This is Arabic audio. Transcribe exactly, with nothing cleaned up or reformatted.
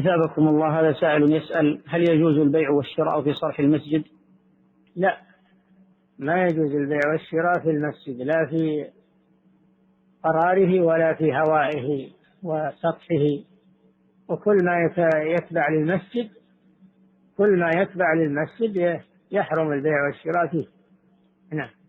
أثابكم الله. هذا سائل يسأل: هل يجوز البيع والشراء في صرح المسجد؟ لا، ما يجوز البيع والشراء في المسجد، لا في قراره ولا في هوائه وسطحه، وكل ما يتبع للمسجد كل ما يتبع للمسجد يحرم البيع والشراء فيه. نعم.